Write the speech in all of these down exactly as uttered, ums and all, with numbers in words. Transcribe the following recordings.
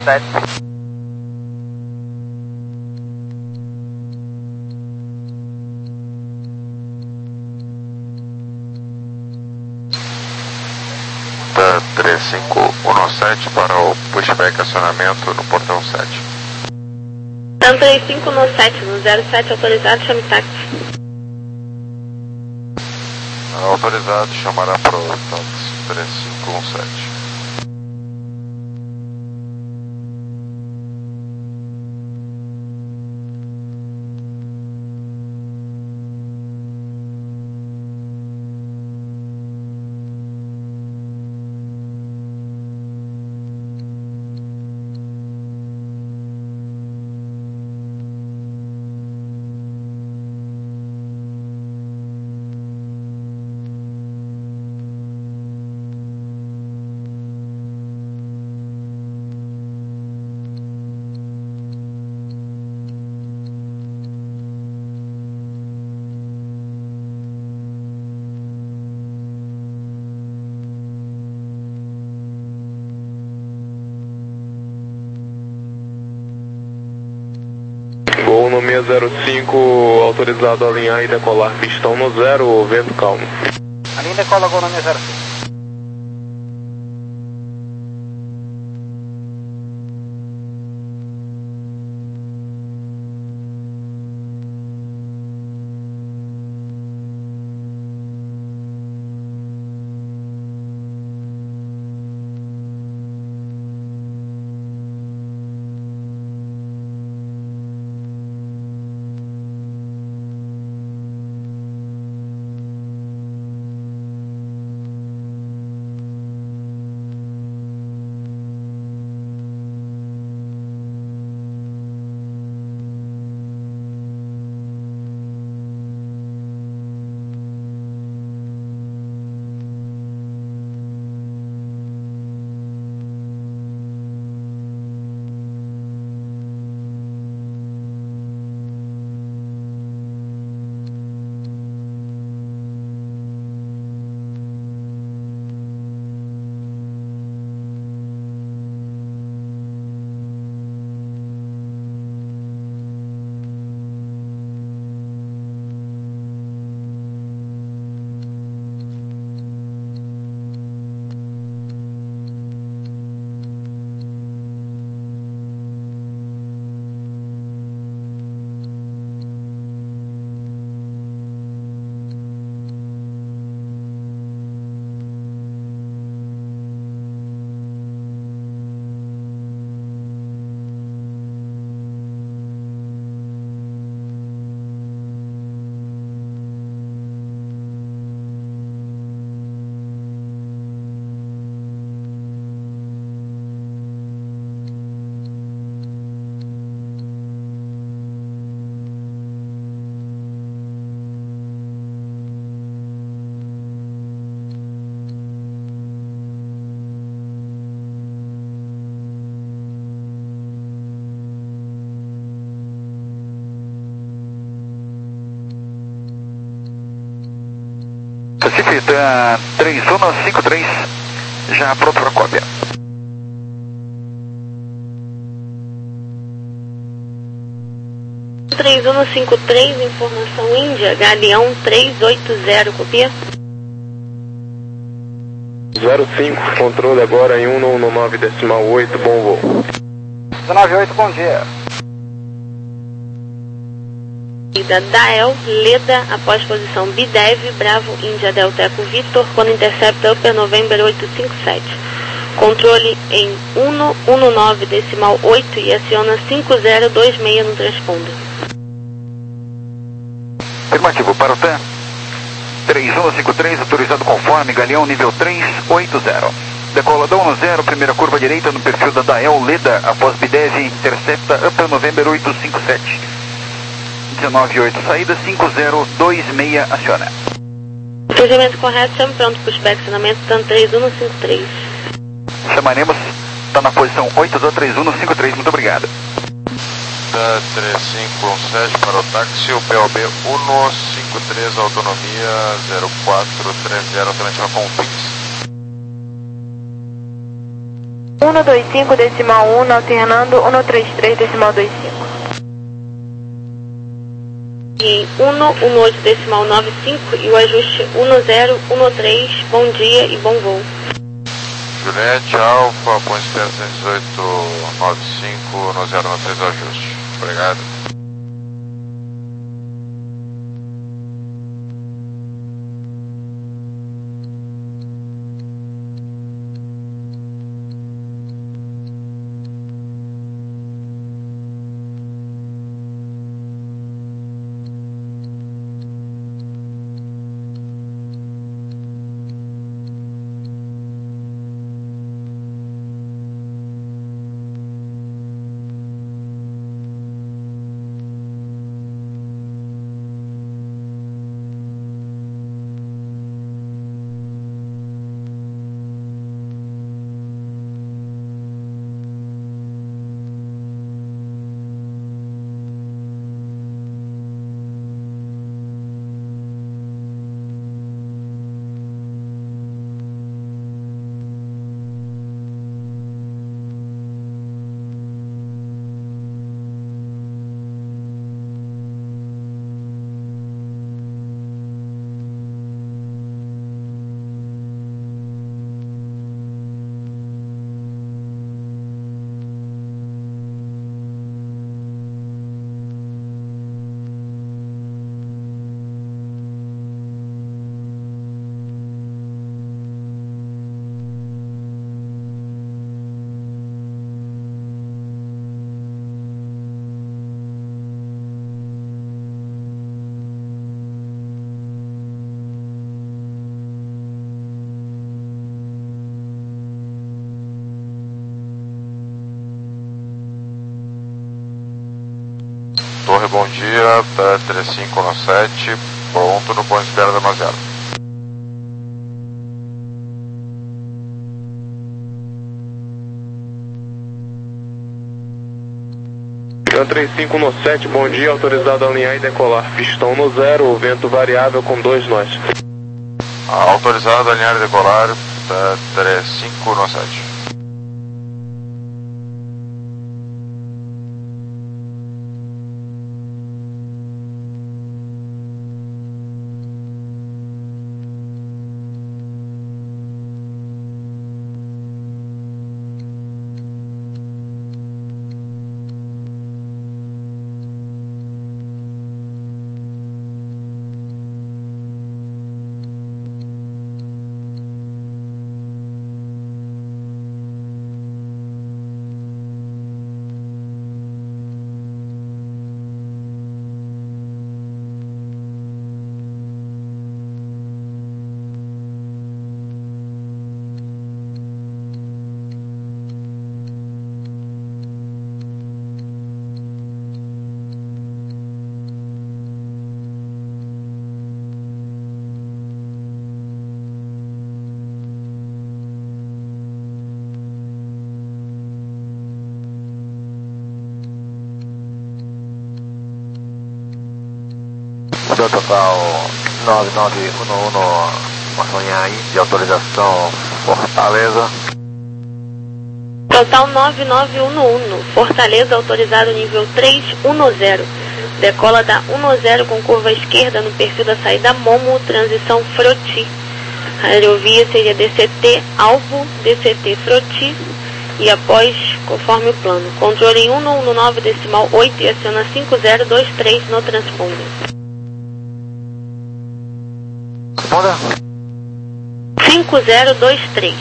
sete. três cinco um sete para o pushback acionamento no portão sete. Então três cinco um sete, no zero sete autorizado, chame táxi. Autorizado, chamará para o táxi três cinco um sete. Gol no seis zero cinco, autorizado a alinhar e decolar, pistão no zero, vento calmo. Alinha e decola, gol no seis zero cinco. Cifita três um cinco três, já pronto para cópia. três um cinco três, informação Índia, Galeão três oito zero, copia. zero cinco, controle agora em um um nove decimal oito, bom voo. dezenove oito, bom dia. Dael, Leda, após posição Bidev, Bravo, Índia, Delta, Eco, Victor, quando intercepta Upper November oito cinco sete. Controle em um um nove decimal oito e aciona cinco zero dois seis no transponder. Afirmativo, para o T A três um cinco três, autorizado conforme, Galeão nível três oito zero. Decola Dom no zero, primeira curva direita no perfil da Dael, Leda, após Bidev, intercepta Upper November oito cinco sete. dezenove oito, saída cinco zero dois seis, aciona. Procedimento correto, chame pronto, pushback, acionamento, tanto três um cinco três. Chamaremos, está na posição oito zero três um cinco três, muito obrigado. três cinco um sete para o táxi, o P O B um cinco três, autonomia zero quatro três zero, alternativa com fix. um dois cinco decimal um, alternando um três três decimal dois cinco. E um um oito decimal nove cinco e o ajuste um zero um três, bom dia e bom voo. Juliette Alfa, ponto espera cento e dezoito nove cinco no zero nove três ajuste. Obrigado. Torre, bom dia, três cinco um sete, pronto no ponto de espera da Mazela. três cinco um sete, bom dia, autorizado a alinhar e decolar, pistão no zero, vento variável com dois nós. Autorizado a alinhar e decolar, três cinco um sete. Total nove nove um um, Maçonha aí, de autorização Fortaleza. Total nove nove um um, Fortaleza, autorizado nível três um zero. Decola da um zero com curva esquerda no perfil da saída Momo, transição Froti. A aerovia seria D C T alvo, D C T Froti e após, conforme o plano. Controle em um um nove decimal oito e aciona cinco zero dois três no transponder. Responda. cinco zero dois três.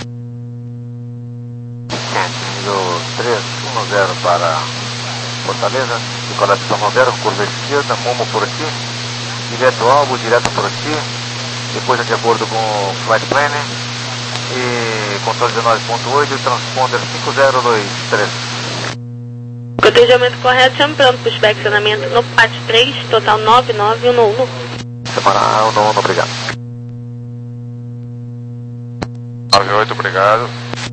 Nível três um zero para Fortaleza, decolar de São Roberto, curva esquerda, Momo por aqui, direto alvo, direto por aqui, depois de acordo com o flight plan e controle dezenove ponto oito e transponder cinco zero dois três. Cotejamento correto, chame pronto para o inspecionamento no P A T três, total nove nove um um. Semana um um, obrigado. nove oito, obrigado.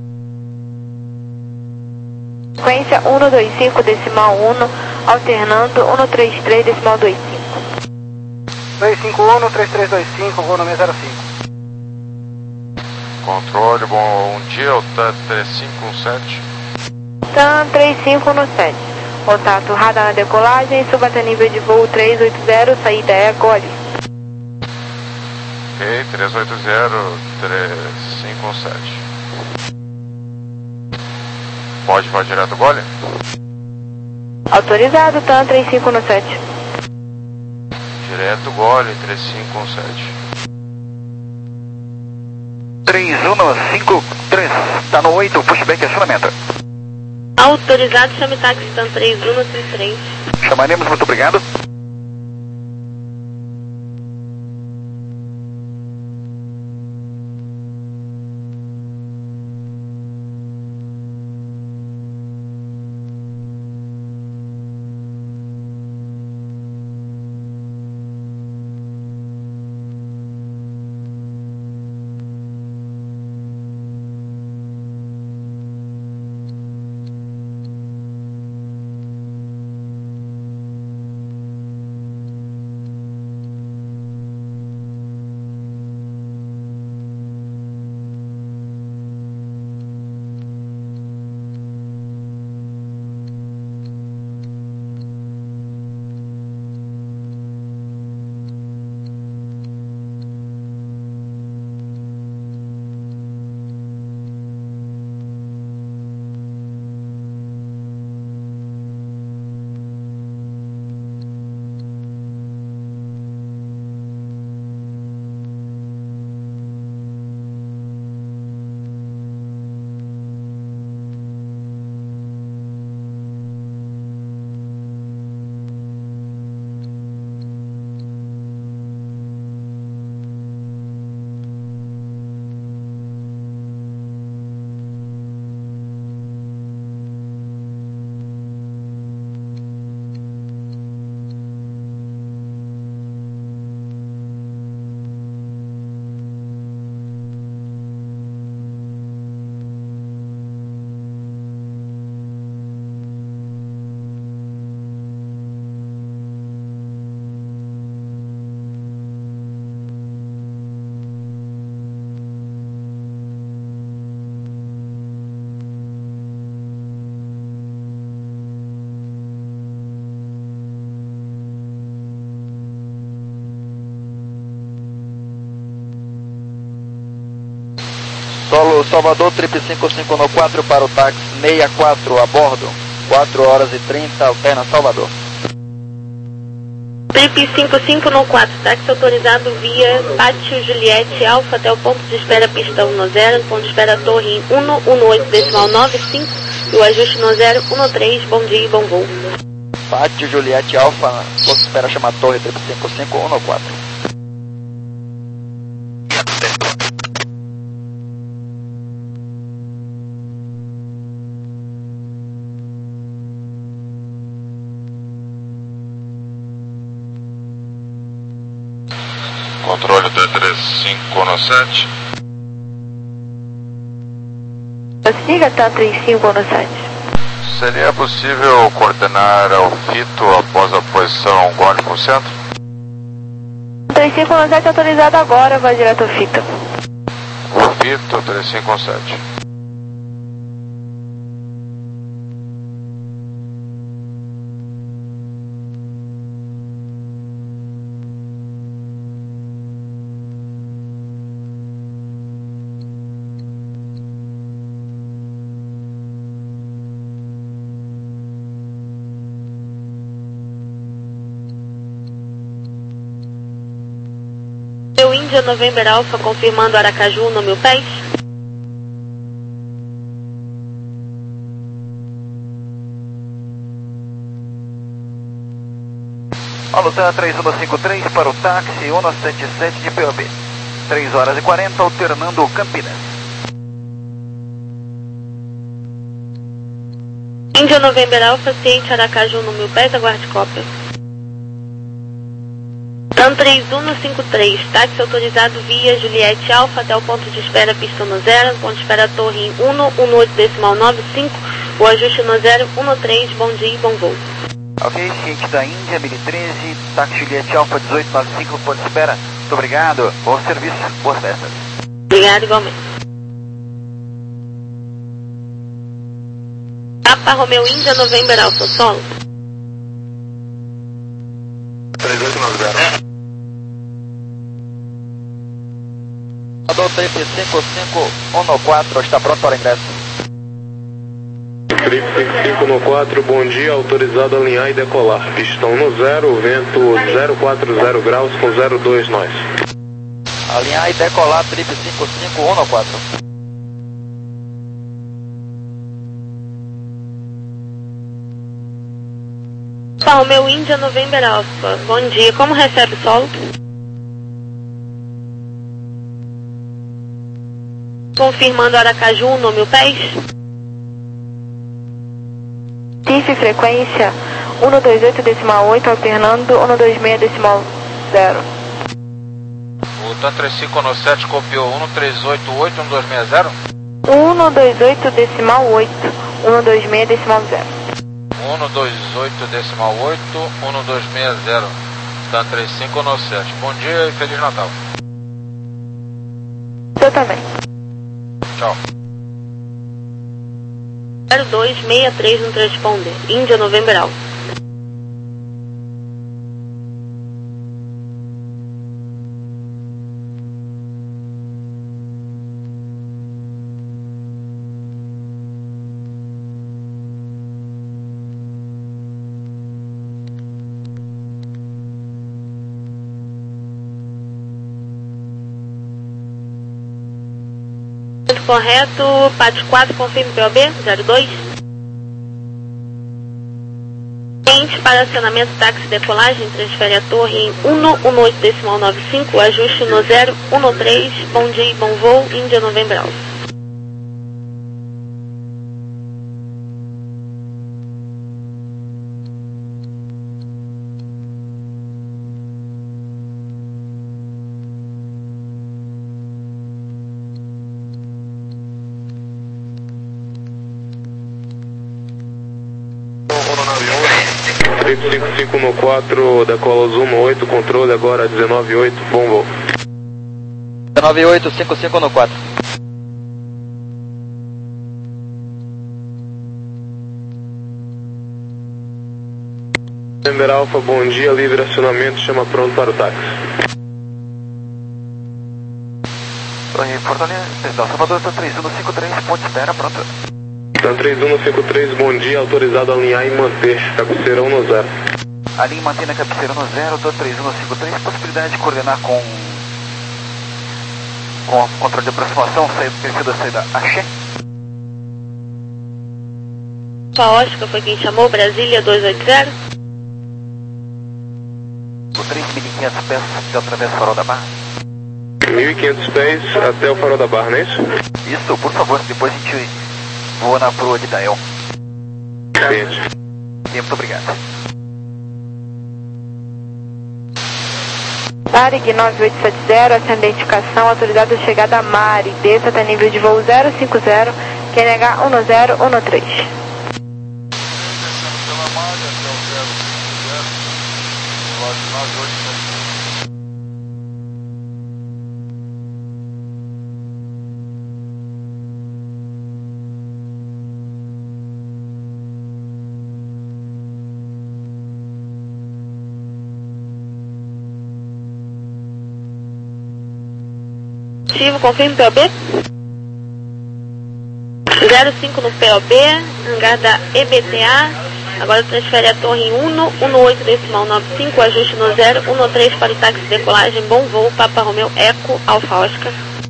Frequência um dois cinco decimal um, alternando um três três decimal dois cinco. dois cinco um, três três dois cinco, voo no zero cinco. Controle, bom dia, o T A três cinco um sete. T A M três cinco um sete. Contato radar na decolagem, suba até nível de voo trezentos e oitenta, saída é Gole. Ok, trezentos e oitenta, três cinco um sete. Pode voar direto Gole? Autorizado, T A M três cinco um sete. Direto Gole, três cinco um sete. três um cinco três, tá no oito, pushback e acionamento. Autorizado, chame táxi, T A M três um cinco três. Chamaremos, muito obrigado. Solo Salvador, trip cinco cinco um quatro para o táxi sessenta e quatro a bordo, quatro horas e trinta, alterna Salvador. Trip cinco cinco um quatro, táxi autorizado via Pátio Juliette Alfa até o ponto de espera pistão no zero, ponto de espera torre cento e dezoito decimal noventa e cinco e o ajuste no zero um três, bom dia e bom voo. Pátio Juliette Alfa, ponto de espera chama torre, trip cinco cinco um quatro. Controle T três cinco um sete. Siga T A M três cinco um sete. Seria possível coordenar ao fito após a posição Gole por centro? três cinco um sete autorizado agora, vai direto ao fito. O fito três cinco um sete. Eu Índia November Alpha confirmando Aracaju no mil pés. Alô, T A três um cinco três para o táxi cento e setenta e sete de P O B. três horas e quarenta, alternando Campinas. Índia November Alpha, ciente Aracaju no mil pés, aguarde cópia. T A M três um cinco três, táxi autorizado via Juliette Alfa até o ponto de espera pista no zero, ponto de espera torre cento e dezoito decimal noventa e cinco, o ajuste no zero um três, bom dia e bom voo. Ok, ciente da Índia, mil e treze, táxi Juliette Alfa dezoito noventa e cinco, ponto de espera. Muito obrigado, bom serviço, boas festas. Obrigado igualmente. Papa Romeu Índia November Alfa Solo. três oito nove zero. Salvador trip cinco cinco um no quatro, está pronto para ingresso. Trip cinco cinco no quatro, bom dia, autorizado a alinhar e decolar. Pistão no zero, vento zero quatro zero graus com zero dois nós. Alinhar e decolar, trip cinco cinco um no quatro. Papa Romeu Índia November Alfa. Bom dia, como recebe o solo? Confirmando Aracaju, um mil pés. T I F frequência um dois oito decimal oito, alternando um dois seis decimal zero. O TAM três cinco no sete copiou um três oito oito um dois seis zero? um dois oito decimal oito, um dois seis decimal zero. um dois oito decimal oito um dois seis zero. TAM três cinco no sete. Bom dia e Feliz Natal. Eu também. Tchau. zero dois seis três no transponder. Índia November Alfa. Correto, P A T quatro, confirme P O B, zero dois. Cliente para acionamento táxi decolagem, transfere a torre em um um oito decimal nove cinco, ajuste no zero um três, bom dia e bom voo, Índia November Alfa. Trip cinco cinco no quatro, decola Zoom no oito, controle agora dezenove oito, bom voo. dezenove oito cinco cinco no quatro. November Alfa, bom dia, livre acionamento, chama pronto para o táxi. Oi, Fortaleza, perdão, Salvador, TAM três um cinco três, ponte espera, pronto. TAM três um cinco três, bom dia, autorizado a alinhar e manter, cabeceirão no zero. Alinhe e mantém na cabeceira no zero, TAM três um cinco três, possibilidade de coordenar com com controle de aproximação, saída do perfil da saída Axé. A Oscar foi quem chamou, Brasília dois oito zero. O três mil e quinhentos pés de através do farol da Barra. mil e quinhentos pés até o farol da Barra, não é isso? Isso, por favor, depois a gente voa na proa de Dael. Gente. Muito obrigado. Varig nove oito sete zero, essa identificação, autorizada a chegada a Mari, desça até nível de voo zero cinco zero, Q N H um zero um três. Descendo pela malha até o zero cinco zero, relógio nove oito sete. Ativo, confirme P O B. zero cinco no P O B, hangar da E B T A. Agora transfere a torre em um um oito decimal nove cinco, ajuste no zero um três para o táxi de decolagem, bom voo, Papa Romeu Eco, Alfa Oscar.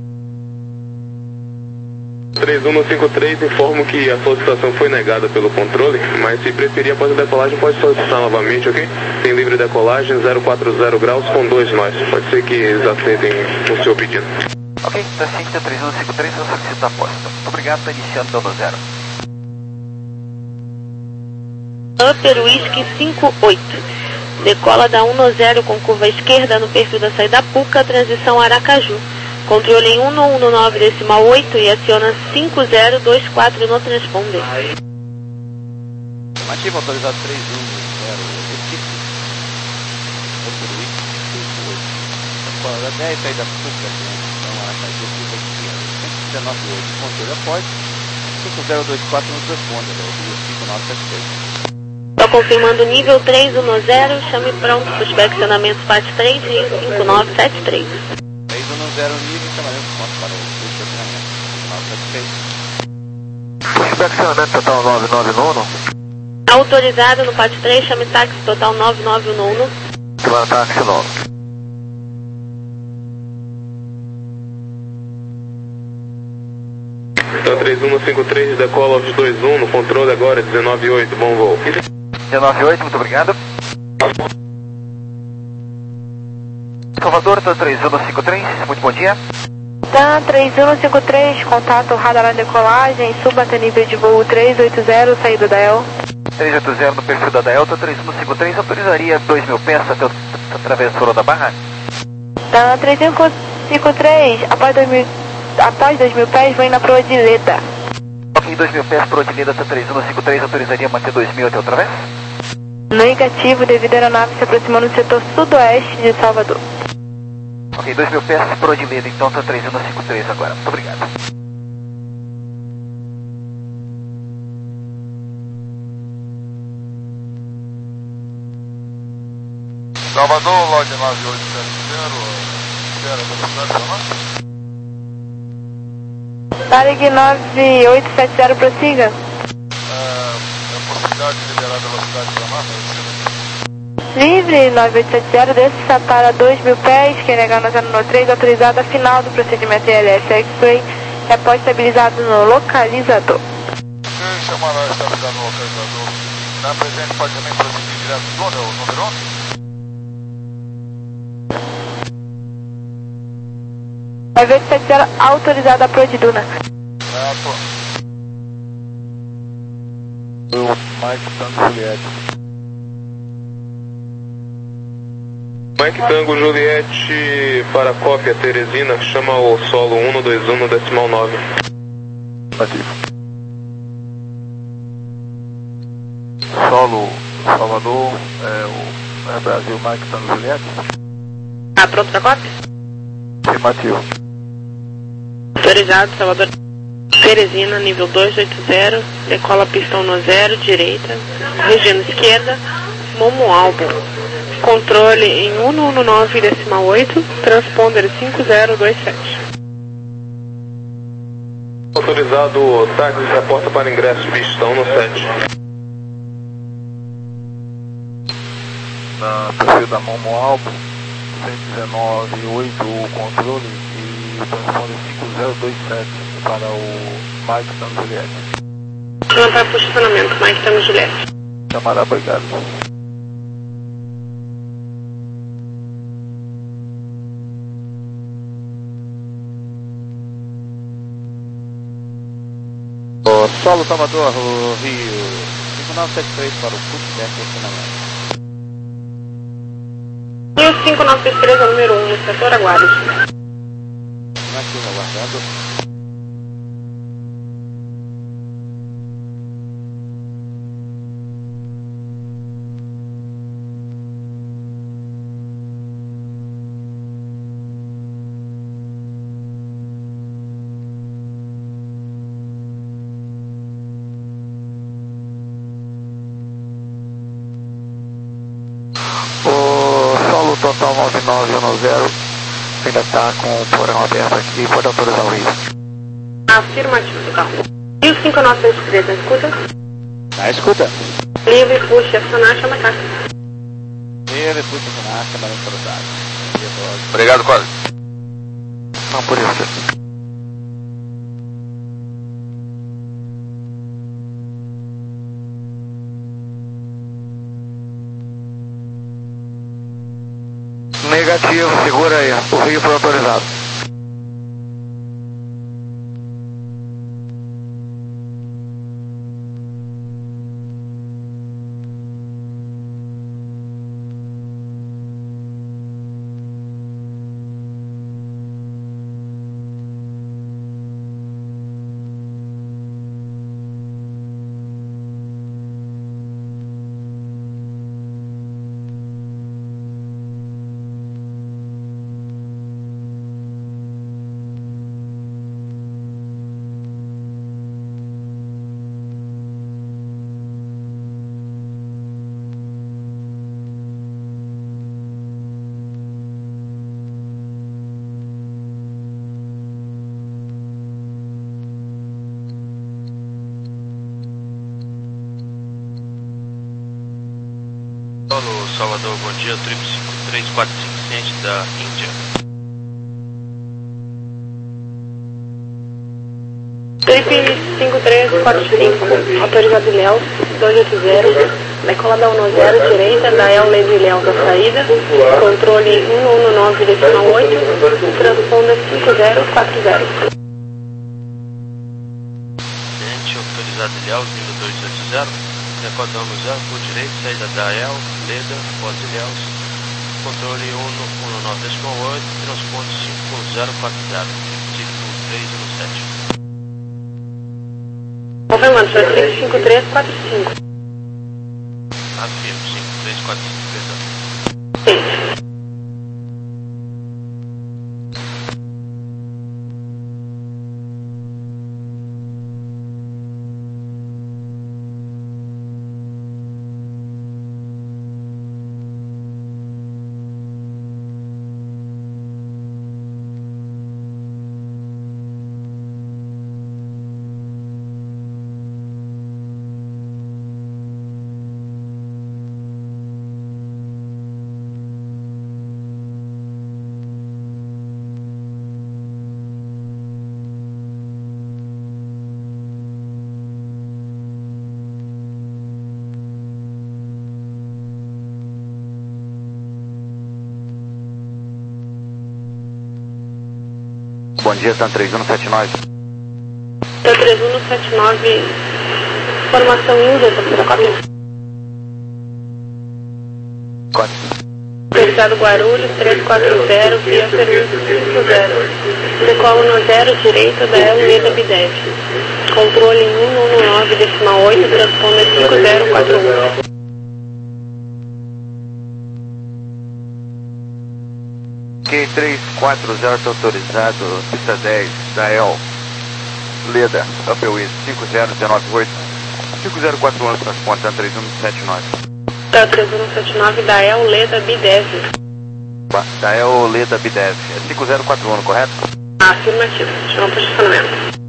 três um cinco três, informo que a solicitação foi negada pelo controle, mas se preferir após a decolagem pode solicitar novamente, ok? Tem livre decolagem, zero quatro zero graus com dois nós. Pode ser que eles aceitem o seu pedido. Ok, tá ciência três um cinco três, eu solicito a posta. Muito obrigado, tá iniciando dando zero. Upper Whisky cinco oito. Decola da um zero com curva esquerda no perfil da saída Puca, transição Aracaju. Controle em um um nove decimal oito e aciona cinco zero dois quatro no transponder. Ativo, autorizado três um zero, Recife. Upper Whisky cinco oito. Decola da saída Puca, transição Aracaju, curva esquerda. cento e dezenove oito, controle após. cinco zero dois quatro nos responde, é o Rio cinco nove sete três. Estou confirmando nível três um zero, chame pronto para o inspecionamento P A T três, Rio cinco nove sete três. três um zero nível, chamamento pronto para o inspecionamento cinco nove sete três. Inspecionamento total nove nove um. Autorizado no P A T três, chame táxi total nove nove um um. Chamando táxi nove. Então três um cinco três, decola aos dois um, no controle agora, dezenove oito, bom voo. dezenove oito, muito obrigado. Salvador, TAM três um cinco três, muito bom dia. TAM três um cinco três, contato radar na decolagem, suba até nível de voo três oito zero, saída da E L. três oito zero no perfil da Delta, três um cinco três, autorizaria dois mil pés até o travessura da Barra? TAM três cinco cinco três, após dois mil, após dois mil pés, vem na proa de Leda. Ok, dois mil pés por Odilida, TAM três um cinco três, autorizaria manter dois mil até o través? Negativo, devido à aeronave se aproximando do setor sudoeste de Salvador. Ok, dois mil pés por Odilida, então TAM três um cinco três agora, muito obrigado. Salvador, log nove oito sete zero, espera, velocidade da massa? Tarek nove oito sete zero, prossiga. É, é possibilidade de liberar a velocidade da massa? Livre, nove oito sete zero, desça para dois mil pés, que é legal na zero três, autorizada final do procedimento I L S X-Ray, é pós-estabilizado no localizador. Ok, chamará a estabilidade no localizador. Na presente pode também prosseguir direto do túnel, número um? nove oito sete zero, autorizada a proa de Duna. Certo. Eu, Mike Tango Juliette. Mike Tango Juliette para cópia Teresina, chama o solo um dois um no decimal nove. Ativo. Solo Salvador, é o é Brasil, Mike Tango Juliette. Tá pronto para cópia? Afirmativo. Autorizado, Salvador. Teresina, nível dois oito zero, decola pistão no zero, direita, região esquerda, Momo Álbum. Controle em cento e dezesseis decimal oito, transponder cinco zero dois sete. Autorizado, táxi reporta para ingresso, pistão no sete. Na perfil da Momo Albo, cento e dezenove oito o controle e transponder cinco zero dois sete para o Mike Tango Juliette. Levantar posicionamento, Mike Tango Juliette. Chamará, obrigado. O solo Salvador, o Rio cinco nove sete três para o Footback estacionamento. Rio cinco nove sete três, é o número um, no setor Aguadas. Aqui aguardando. O solo total nove nove um zero ainda está com o porão aberto aqui, pode autorizar o Rio. Afirmativo, total. Rio cinco nove sete três, na escuta? Na escuta. Livre, puxa, acionar, chama táxi. Ele puxa acionar, chama autorizado. Obrigado, Código. Não por isso. Negativo, segura aí. O Rio foi autorizado. Salvador, bom dia, trip cinco três quatro cinco ciente da Índia. Trip cinco três quatro cinco, autorizado Ilhéus, dois oito zero, decolada um zero, direita, da El Leda Ilhéus da saída, controle um um nove decimal oito, transponda cinco zero quatro zero. Cliente, autorizado Ilhéus, nível dois oito zero, decolada um zero, por direita, saída da El Leda, pós Ilhéus, controle um um nove decimal oito, transponda cinco zero quatro zero, ciclo três um sete. Confirmando, foi trip cinco três quatro cinco. Afirmo, cinco três quatro cinco, perdão. Sim. Bom dia, Tan três um sete nove. Tan três um sete nove, formação Índia, terceira cópia. Quatro. Autorizado Guarulhos, três quatro zero, via serviço cinco zero. Decola no zero, direita, da El Leda Bidev. Controle um um nove decimal oito, transponda cinco zero quatro um. Q três quatro zero autorizado, pista dez, da El Leda, Upper cinco zero um nove oito, cinco zero quatro um, transporte Tan três um sete nove. Tan três um sete nove, da El Leda Bidev. Da El Leda Bidev, é cinco zero quatro um, correto? Afirmativo, chama para estacionamento.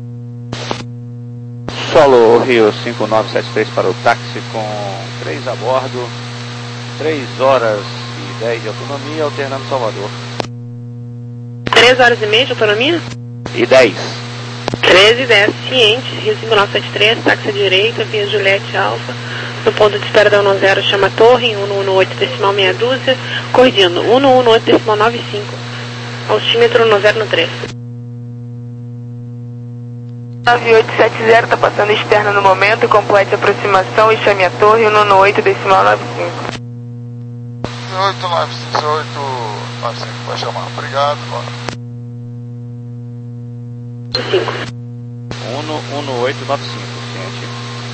Solo Rio cinco nove sete três para o táxi com três a bordo, três horas e dez de autonomia, alternando Salvador. três horas e meia de autonomia? E dez. treze e dez, ciente, Rio cinco nove sete três, táxi à direita, via Juliette Alfa, no ponto de espera da um zero, chama Torre, um um oito decimal meia dúzia, corrigindo, um um oito decimal nove cinco, altímetro um zero no três. nove oito sete zero, está passando externa no momento, complete a aproximação e chame a Torre, um um oito decimal nove cinco. oito nove oito nove cinco, vai chamar, obrigado. um oito nove cinco, ciente.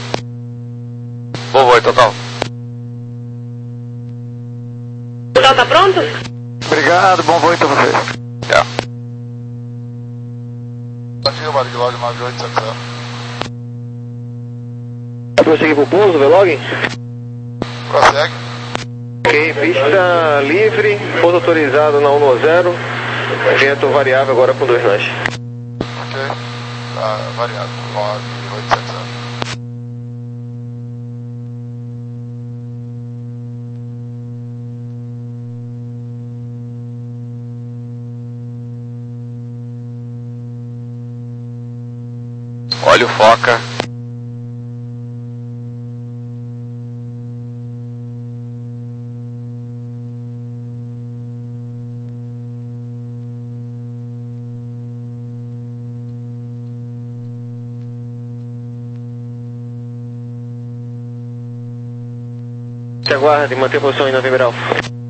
Boa, total. Total tá pronto? Obrigado, bom voo então vocês. Yeah. Bom dia, Barguilog nove oito sete zero. Prosseguir pro pouso, Velog? Prossegue. Ok, pista livre, pouso autorizado na um zero, vento variável agora com dois nós. Ok, tá variado, nove oito sete zero. Olha o foca. Aguarde, manter a posição em Novembro Alfa.